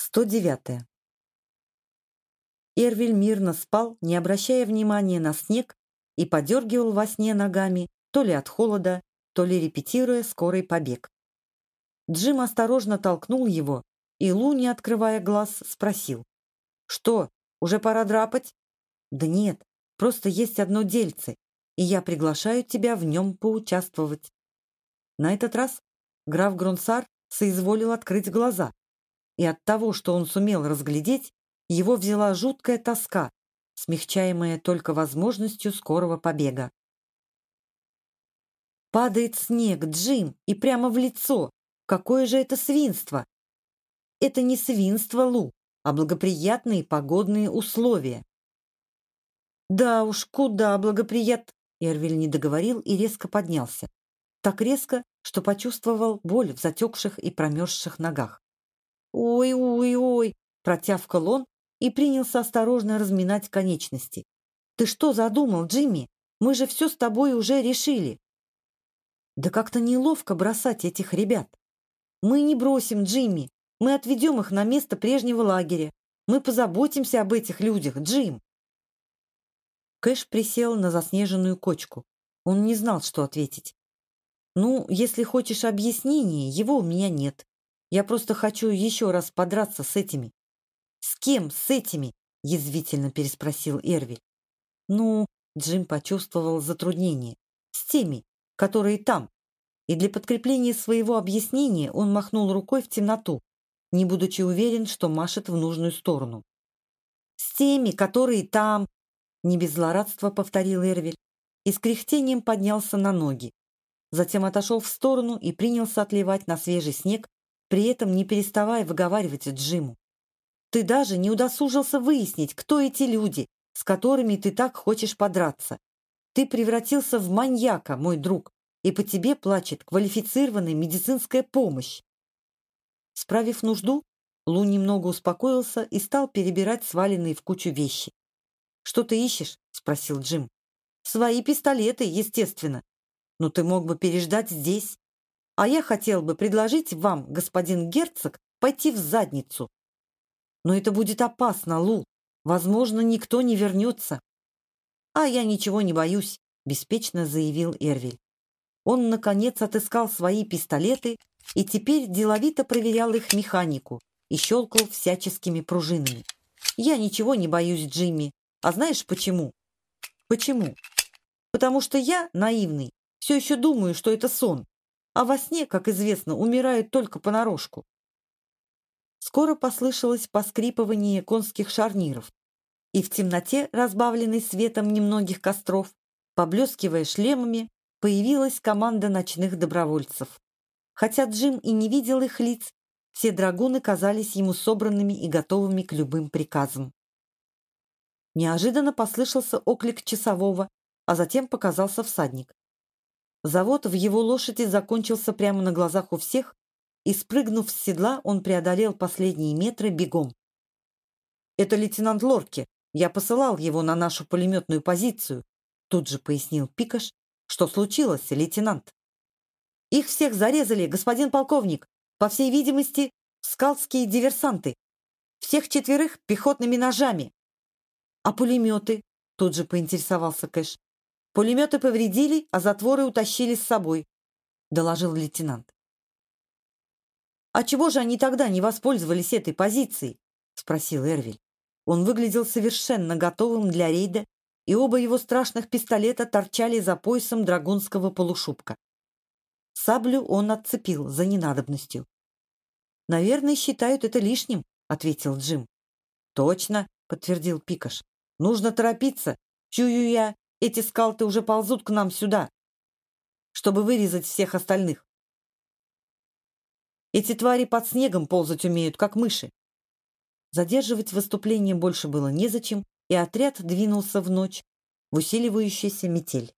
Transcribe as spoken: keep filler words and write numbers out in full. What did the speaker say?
сто девятое. Эрвиль мирно спал, не обращая внимания на снег, и подергивал во сне ногами, то ли от холода, то ли репетируя скорый побег. Джим осторожно толкнул его, и Лу, не открывая глаз, спросил: «Что, уже пора драпать?» «Да нет, просто есть одно дельце, и я приглашаю тебя в нем поучаствовать». На этот раз граф Гронсар соизволил открыть глаза, и от того, что он сумел разглядеть, его взяла жуткая тоска, смягчаемая только возможностью скорого побега. Падает снег, Джим, и прямо в лицо. Какое же это свинство! Это не свинство, Лу, а благоприятные погодные условия. Да уж, куда благоприят... Эрвиль не договорил и резко поднялся. Так резко, что почувствовал боль в затекших и промерзших ногах. «Ой-ой-ой!» – протявкал он и принялся осторожно разминать конечности. «Ты что задумал, Джимми? Мы же все с тобой уже решили». «Да как-то неловко бросать этих ребят». «Мы не бросим, Джимми. Мы отведем их на место прежнего лагеря. Мы позаботимся об этих людях, Джим». Кэш присел на заснеженную кочку. Он не знал, что ответить. «Ну, если хочешь объяснения, его у меня нет. Я просто хочу еще раз подраться с этими». «С кем с этими?» – язвительно переспросил Эрвиль. «Ну...» – Джим почувствовал затруднение. «С теми, которые там». И для подкрепления своего объяснения он махнул рукой в темноту, не будучи уверен, что машет в нужную сторону. «С теми, которые там...» – не без злорадства повторил Эрвиль и с кряхтением поднялся на ноги. Затем отошел в сторону и принялся отливать на свежий снег, при этом не переставая выговаривать Джиму: «Ты даже не удосужился выяснить, кто эти люди, с которыми ты так хочешь подраться. Ты превратился в маньяка, мой друг, и по тебе плачет квалифицированная медицинская помощь». Справив нужду, Лу немного успокоился и стал перебирать сваленные в кучу вещи. «Что ты ищешь?» – спросил Джим. «Свои пистолеты, естественно. Но ты мог бы переждать здесь. А я хотел бы предложить вам, господин герцог, пойти в задницу». «Но это будет опасно, Лу. Возможно, никто не вернется». «А я ничего не боюсь», – беспечно заявил Эрвиль. Он, наконец, отыскал свои пистолеты и теперь деловито проверял их механику и щелкал всяческими пружинами. «Я ничего не боюсь, Джимми. А знаешь почему?» «Почему?» «Потому что я, наивный, все еще думаю, что это сон, а во сне, как известно, умирают только понарошку». Скоро послышалось поскрипывание конских шарниров, и в темноте, разбавленной светом немногих костров, поблескивая шлемами, появилась команда ночных добровольцев. Хотя Джим и не видел их лиц, все драгуны казались ему собранными и готовыми к любым приказам. Неожиданно послышался оклик часового, а затем показался всадник. Завод в его лошади закончился прямо на глазах у всех, и, спрыгнув с седла, он преодолел последние метры бегом. «Это лейтенант Лорки. Я посылал его на нашу пулеметную позицию», тут же пояснил Пикаш. «Что случилось, лейтенант?» «Их всех зарезали, господин полковник. По всей видимости, скаутские диверсанты. Всех четверых пехотными ножами». «А пулеметы?» тут же поинтересовался Кэш. «Пулеметы повредили, а затворы утащили с собой», доложил лейтенант. «А чего же они тогда не воспользовались этой позицией?» спросил Эрвиль. Он выглядел совершенно готовым для рейда, и оба его страшных пистолета торчали за поясом драгунского полушубка. Саблю он отцепил за ненадобностью. «Наверное, считают это лишним», — ответил Джим. «Точно», — подтвердил Пикаш. «Нужно торопиться. Чую я, эти скауты уже ползут к нам сюда, чтобы вырезать всех остальных. Эти твари под снегом ползать умеют, как мыши». Задерживать выступление больше было незачем, и отряд двинулся в ночь в усиливающуюся метель.